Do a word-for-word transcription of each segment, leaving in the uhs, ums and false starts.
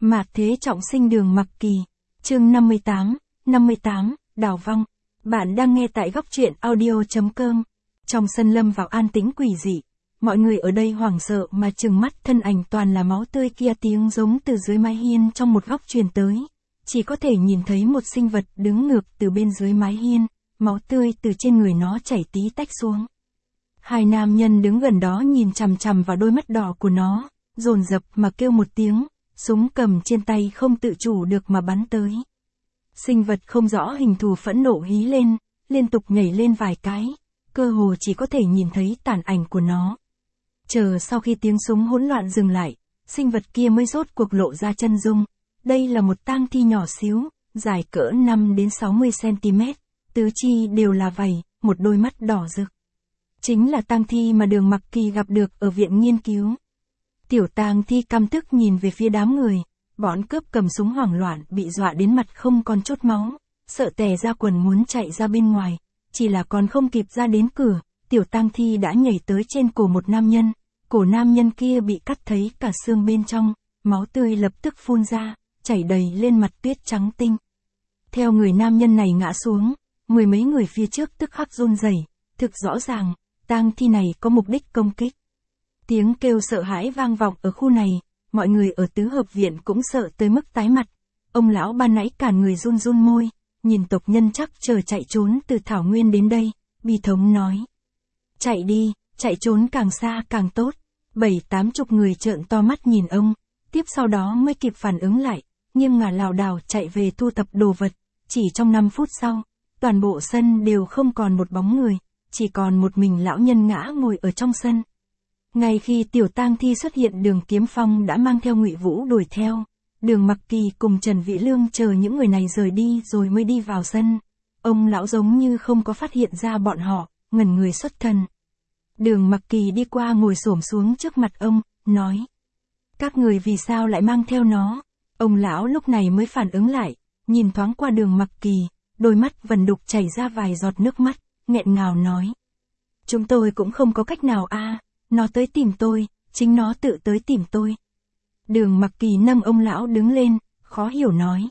Mạt thế trọng sinh Đường Mặc Kỳ. Chương năm mươi tám, năm mươi tám, đào vong. Bạn đang nghe tại góc truyện audio.com. Trong sân lâm vào an tĩnh quỷ dị. Mọi người ở đây hoảng sợ mà trừng mắt, thân ảnh toàn là máu tươi kia, tiếng giống từ dưới mái hiên trong một góc truyền tới. Chỉ có thể nhìn thấy một sinh vật đứng ngược từ bên dưới mái hiên, máu tươi từ trên người nó chảy tí tách xuống. Hai nam nhân đứng gần đó nhìn chằm chằm vào đôi mắt đỏ của nó, dồn dập mà kêu một tiếng, súng cầm trên tay không tự chủ được mà bắn tới. Sinh vật không rõ hình thù phẫn nộ hí lên, liên tục nhảy lên vài cái, cơ hồ chỉ có thể nhìn thấy tàn ảnh của nó. Chờ sau khi tiếng súng hỗn loạn dừng lại, sinh vật kia mới rốt cuộc lộ ra chân dung. Đây là một tang thi nhỏ xíu, dài cỡ năm đến sáu mươi xăng-ti-mét, tứ chi đều là vảy, một đôi mắt đỏ rực. Chính là tang thi mà Đường Mặc Kỳ gặp được ở viện nghiên cứu. Tiểu tang thi căm tức nhìn về phía đám người, bọn cướp cầm súng hoảng loạn bị dọa đến mặt không còn chút máu, sợ tè ra quần muốn chạy ra bên ngoài, chỉ là còn không kịp ra đến cửa, tiểu tang thi đã nhảy tới trên cổ một nam nhân, cổ nam nhân kia bị cắt thấy cả xương bên trong, máu tươi lập tức phun ra, chảy đầy lên mặt tuyết trắng tinh. Theo người nam nhân này ngã xuống, mười mấy người phía trước tức khắc run rẩy, thực rõ ràng, tang thi này có mục đích công kích. Tiếng kêu sợ hãi vang vọng ở khu này, mọi người ở tứ hợp viện cũng sợ tới mức tái mặt. Ông lão ban nãy cản người run run môi, nhìn tộc nhân chắc chờ chạy trốn từ thảo nguyên đến đây, bi thống nói. Chạy đi, chạy trốn càng xa càng tốt. Bảy tám chục người trợn to mắt nhìn ông, tiếp sau đó mới kịp phản ứng lại, nghiêng ngả lảo đảo chạy về thu thập đồ vật. Chỉ trong năm phút sau, toàn bộ sân đều không còn một bóng người, chỉ còn một mình lão nhân ngã ngồi ở trong sân. Ngay khi tiểu tang thi xuất hiện, Đường Kiếm Phong đã mang theo Ngụy Vũ đuổi theo. Đường Mặc Kỳ cùng Trần Vĩ Lương chờ những người này rời đi rồi mới đi vào sân. Ông lão giống như không có phát hiện ra bọn họ, ngẩn người xuất thần. Đường Mặc Kỳ đi qua ngồi xổm xuống trước mặt ông, nói. Các người vì sao lại mang theo nó? Ông lão lúc này mới phản ứng lại, nhìn thoáng qua Đường Mặc Kỳ, đôi mắt vần đục chảy ra vài giọt nước mắt, nghẹn ngào nói. Chúng tôi cũng không có cách nào a. Nó tới tìm tôi, chính nó tự tới tìm tôi. Đường Mặc Kỳ nâng ông lão đứng lên, khó hiểu nói.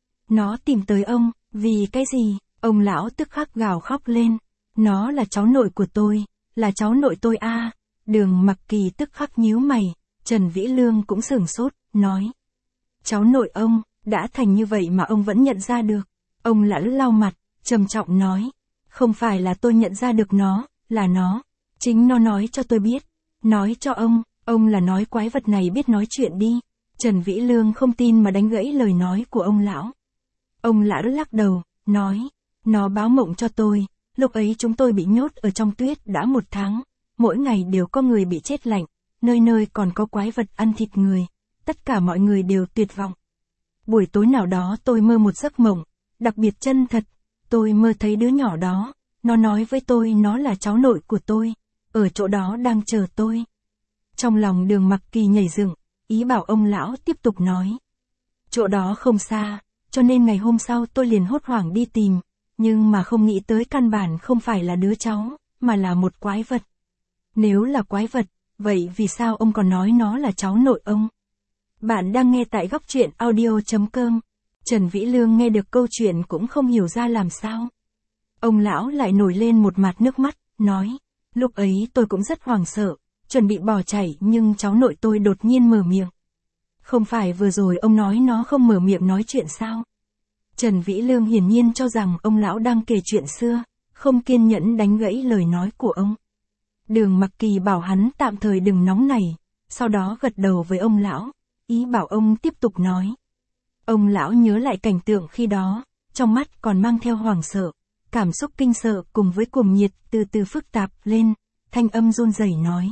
Nó tìm tới ông, vì cái gì? Ông lão tức khắc gào khóc lên. Nó là cháu nội của tôi, là cháu nội tôi a. À. Đường Mặc Kỳ tức khắc nhíu mày, Trần Vĩ Lương cũng sửng sốt, nói. Cháu nội ông, đã thành như vậy mà ông vẫn nhận ra được. Ông lão lau mặt, trầm trọng nói. Không phải là tôi nhận ra được nó, là nó. Chính nó nói cho tôi biết. Nói cho ông, ông là nói quái vật này biết nói chuyện đi. Trần Vĩ Lương không tin mà đánh gãy lời nói của ông lão. Ông lão lắc đầu, nói. Nó báo mộng cho tôi, lúc ấy chúng tôi bị nhốt ở trong tuyết đã một tháng. Mỗi ngày đều có người bị chết lạnh, nơi nơi còn có quái vật ăn thịt người. Tất cả mọi người đều tuyệt vọng. Buổi tối nào đó tôi mơ một giấc mộng, đặc biệt chân thật. Tôi mơ thấy đứa nhỏ đó, nó nói với tôi nó là cháu nội của tôi. Ở chỗ đó đang chờ tôi. Trong lòng Đường Mặc Kỳ nhảy dựng, ý bảo ông lão tiếp tục nói. Chỗ đó không xa, cho nên ngày hôm sau tôi liền hốt hoảng đi tìm, nhưng mà không nghĩ tới căn bản không phải là đứa cháu, mà là một quái vật. Nếu là quái vật, vậy vì sao ông còn nói nó là cháu nội ông? Bạn đang nghe tại góc truyện audio.com. Trần Vĩ Lương nghe được câu chuyện cũng không hiểu ra làm sao. Ông lão lại nổi lên một mạt nước mắt, nói. Lúc ấy tôi cũng rất hoảng sợ, chuẩn bị bỏ chạy nhưng cháu nội tôi đột nhiên mở miệng. Không phải vừa rồi ông nói nó không mở miệng nói chuyện sao? Trần Vĩ Lương hiển nhiên cho rằng ông lão đang kể chuyện xưa, không kiên nhẫn đánh gãy lời nói của ông. Đường Mặc Kỳ bảo hắn tạm thời đừng nóng nảy, sau đó gật đầu với ông lão, ý bảo ông tiếp tục nói. Ông lão nhớ lại cảnh tượng khi đó, trong mắt còn mang theo hoảng sợ. Cảm xúc kinh sợ cùng với cuồng nhiệt từ từ phức tạp lên, thanh âm run rẩy nói.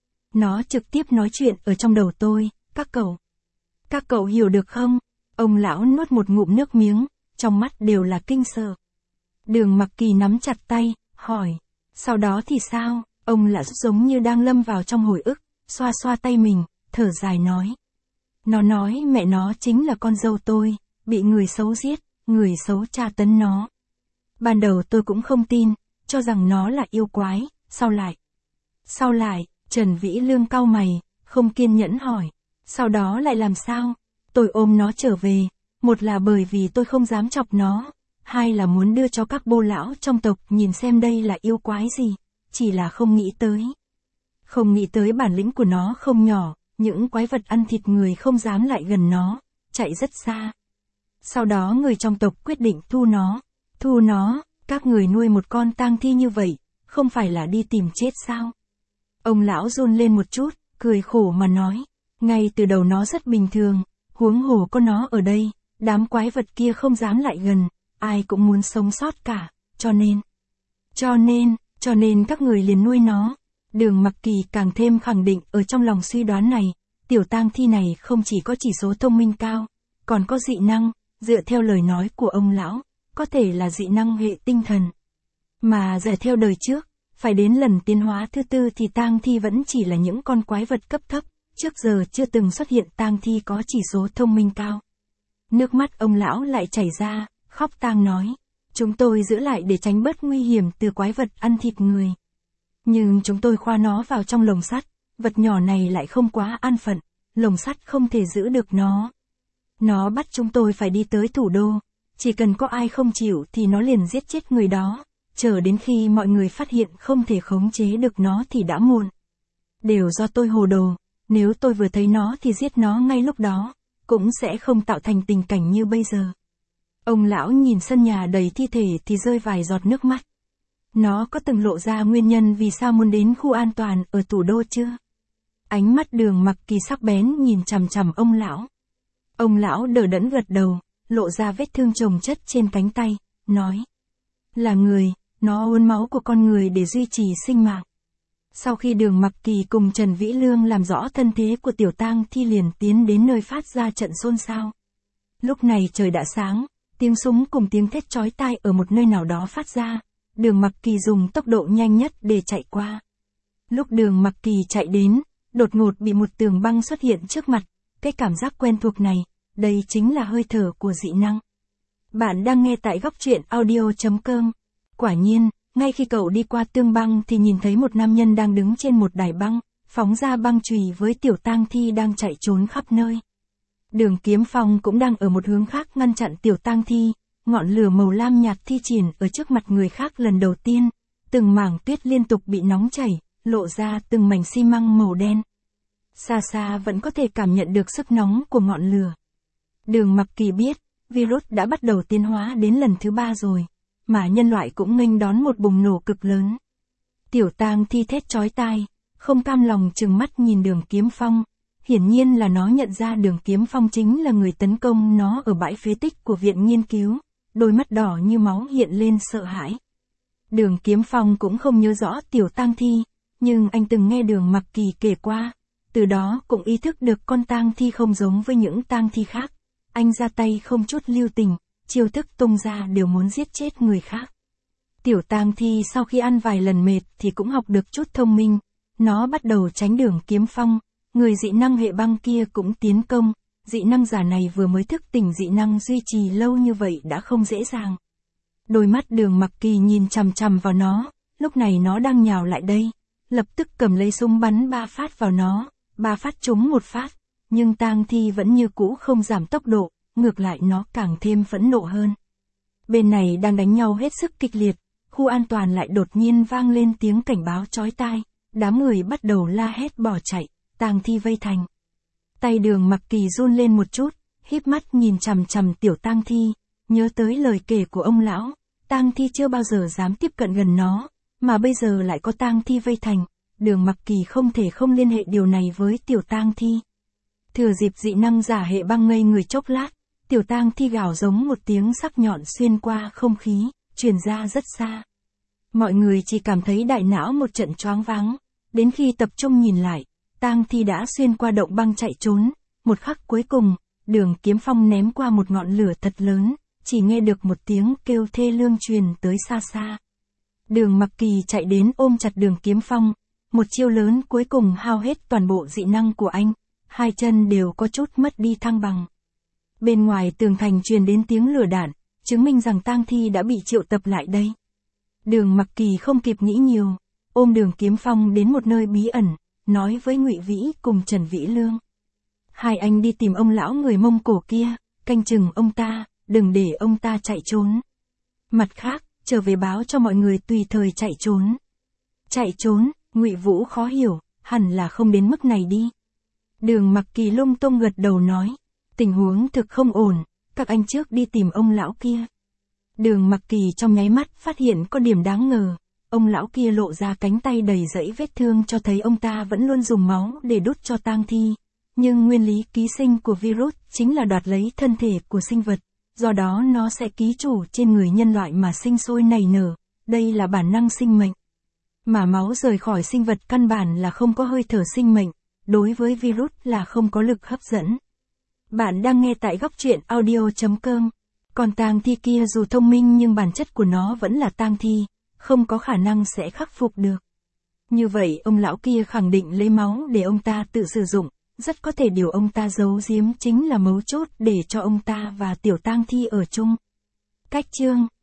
Nó trực tiếp nói chuyện ở trong đầu tôi, các cậu. Các cậu hiểu được không? Ông lão nuốt một ngụm nước miếng, trong mắt đều là kinh sợ. Đường Mặc Kỳ nắm chặt tay, hỏi. Sau đó thì sao? Ông lão giống như đang lâm vào trong hồi ức, xoa xoa tay mình, thở dài nói. Nó nói mẹ nó chính là con dâu tôi, bị người xấu giết, người xấu tra tấn nó. Ban đầu tôi cũng không tin, cho rằng nó là yêu quái, sau lại. Sau lại, Trần Vĩ Lương cau mày, không kiên nhẫn hỏi. Sau đó lại làm sao? Tôi ôm nó trở về, một là bởi vì tôi không dám chọc nó, hai là muốn đưa cho các bô lão trong tộc nhìn xem đây là yêu quái gì, chỉ là không nghĩ tới. Không nghĩ tới bản lĩnh của nó không nhỏ, những quái vật ăn thịt người không dám lại gần nó, chạy rất xa. Sau đó người trong tộc quyết định thu nó, thu nó, các người nuôi một con tang thi như vậy, không phải là đi tìm chết sao? Ông lão run lên một chút, cười khổ mà nói, ngay từ đầu nó rất bình thường, huống hồ có nó ở đây, đám quái vật kia không dám lại gần, ai cũng muốn sống sót cả, cho nên, cho nên, cho nên các người liền nuôi nó. Đường Mặc Kỳ càng thêm khẳng định ở trong lòng suy đoán này, tiểu tang thi này không chỉ có chỉ số thông minh cao, còn có dị năng, dựa theo lời nói của ông lão, có thể là dị năng hệ tinh thần. Mà dựa theo đời trước, phải đến lần tiến hóa thứ tư thì tang thi vẫn chỉ là những con quái vật cấp thấp, trước giờ chưa từng xuất hiện tang thi có chỉ số thông minh cao. Nước mắt ông lão lại chảy ra, khóc tang nói, chúng tôi giữ lại để tránh bớt nguy hiểm từ quái vật ăn thịt người. Nhưng chúng tôi khoa nó vào trong lồng sắt, vật nhỏ này lại không quá an phận, lồng sắt không thể giữ được nó. Nó bắt chúng tôi phải đi tới thủ đô, chỉ cần có ai không chịu thì nó liền giết chết người đó, chờ đến khi mọi người phát hiện không thể khống chế được nó thì đã muộn. Đều do tôi hồ đồ, nếu tôi vừa thấy nó thì giết nó ngay lúc đó, cũng sẽ không tạo thành tình cảnh như bây giờ. Ông lão nhìn sân nhà đầy thi thể thì rơi vài giọt nước mắt. Nó có từng lộ ra nguyên nhân vì sao muốn đến khu an toàn ở thủ đô chưa? Ánh mắt Đường Mặc Kỳ sắc bén nhìn chằm chằm ông lão. Ông lão đờ đẫn gật đầu, lộ ra vết thương chồng chất trên cánh tay, nói. Là người, nó uống máu của con người để duy trì sinh mạng. Sau khi Đường Mặc Kỳ cùng Trần Vĩ Lương làm rõ thân thế của tiểu tang thi liền tiến đến nơi phát ra trận xôn xao. Lúc này trời đã sáng, tiếng súng cùng tiếng thét chói tai ở một nơi nào đó phát ra. Đường Mặc Kỳ dùng tốc độ nhanh nhất để chạy qua. Lúc Đường Mặc Kỳ chạy đến, đột ngột bị một tường băng xuất hiện trước mặt, cái cảm giác quen thuộc này, đây chính là hơi thở của dị năng. Bạn đang nghe tại góc truyện audio chấm com. Quả nhiên, ngay khi cậu đi qua tường băng thì nhìn thấy một nam nhân đang đứng trên một đài băng, phóng ra băng chùy với tiểu tang thi đang chạy trốn khắp nơi. Đường Kiếm Phong cũng đang ở một hướng khác ngăn chặn tiểu tang thi. Ngọn lửa màu lam nhạt thi triển ở trước mặt người khác lần đầu tiên, từng mảng tuyết liên tục bị nóng chảy, lộ ra từng mảnh xi măng màu đen. Xa xa vẫn có thể cảm nhận được sức nóng của ngọn lửa. Đường Mặc Kỳ biết, virus đã bắt đầu tiến hóa đến lần thứ ba rồi, mà nhân loại cũng nghênh đón một bùng nổ cực lớn. Tiểu tang thi thét chói tai, không cam lòng trừng mắt nhìn Đường Kiếm Phong. Hiển nhiên là nó nhận ra Đường Kiếm Phong chính là người tấn công nó ở bãi phế tích của viện nghiên cứu. Đôi mắt đỏ như máu hiện lên sợ hãi. Đường Kiếm Phong cũng không nhớ rõ tiểu tang thi, nhưng anh từng nghe Đường Mặc Kỳ kể qua, từ đó cũng ý thức được con tang thi không giống với những tang thi khác. Anh ra tay không chút lưu tình, chiêu thức tung ra đều muốn giết chết người khác. Tiểu tang thi sau khi ăn vài lần mệt thì cũng học được chút thông minh, nó bắt đầu tránh Đường Kiếm Phong, người dị năng hệ băng kia cũng tiến công. Dị năng giả này vừa mới thức tỉnh dị năng duy trì lâu như vậy đã không dễ dàng. Đôi mắt Đường Mặc Kỳ nhìn chằm chằm vào nó, lúc này nó đang nhào lại đây, lập tức cầm lấy súng bắn ba phát vào nó, ba phát trúng một phát, nhưng tang thi vẫn như cũ không giảm tốc độ, ngược lại nó càng thêm phẫn nộ hơn. Bên này đang đánh nhau hết sức kịch liệt, khu an toàn lại đột nhiên vang lên tiếng cảnh báo chói tai, đám người bắt đầu la hét bỏ chạy, tang thi vây thành. Tay Đường Mặc Kỳ run lên một chút, híp mắt nhìn chằm chằm tiểu tang thi, nhớ tới lời kể của ông lão, tang thi chưa bao giờ dám tiếp cận gần nó, mà bây giờ lại có tang thi vây thành, Đường Mặc Kỳ không thể không liên hệ điều này với tiểu tang thi. Thừa dịp dị năng giả hệ băng ngây người chốc lát, tiểu tang thi gào giống một tiếng sắc nhọn xuyên qua không khí, truyền ra rất xa. Mọi người chỉ cảm thấy đại não một trận choáng váng, đến khi tập trung nhìn lại, tang thi đã xuyên qua động băng chạy trốn, một khắc cuối cùng, Đường Kiếm Phong ném qua một ngọn lửa thật lớn, chỉ nghe được một tiếng kêu thê lương truyền tới xa xa. Đường Mặc Kỳ chạy đến ôm chặt Đường Kiếm Phong, một chiêu lớn cuối cùng hao hết toàn bộ dị năng của anh, hai chân đều có chút mất đi thăng bằng. Bên ngoài tường thành truyền đến tiếng lửa đạn, chứng minh rằng tang thi đã bị triệu tập lại đây. Đường Mặc Kỳ không kịp nghĩ nhiều, ôm Đường Kiếm Phong đến một nơi bí ẩn, nói với Ngụy Vĩ cùng Trần Vĩ Lương. Hai anh đi tìm ông lão người Mông Cổ kia, canh chừng ông ta, đừng để ông ta chạy trốn. Mặt khác, trở về báo cho mọi người tùy thời chạy trốn. Chạy trốn, Ngụy Vũ khó hiểu, hẳn là không đến mức này đi. Đường Mặc Kỳ lung tung gật đầu nói, tình huống thực không ổn, các anh trước đi tìm ông lão kia. Đường Mặc Kỳ trong nháy mắt phát hiện có điểm đáng ngờ, ông lão kia lộ ra cánh tay đầy dẫy vết thương cho thấy ông ta vẫn luôn dùng máu để đút cho tang thi. Nhưng nguyên lý ký sinh của virus chính là đoạt lấy thân thể của sinh vật, do đó nó sẽ ký chủ trên người nhân loại mà sinh sôi nảy nở, đây là bản năng sinh mệnh. Mà máu rời khỏi sinh vật căn bản là không có hơi thở sinh mệnh, đối với virus là không có lực hấp dẫn. Bạn đang nghe tại góc truyện audio chấm com. Còn tang thi kia dù thông minh nhưng bản chất của nó vẫn là tang thi, không có khả năng sẽ khắc phục được. Như vậy ông lão kia khẳng định lấy máu để ông ta tự sử dụng, rất có thể điều ông ta giấu giếm chính là mấu chốt để cho ông ta và tiểu tang thi ở chung. Cách chương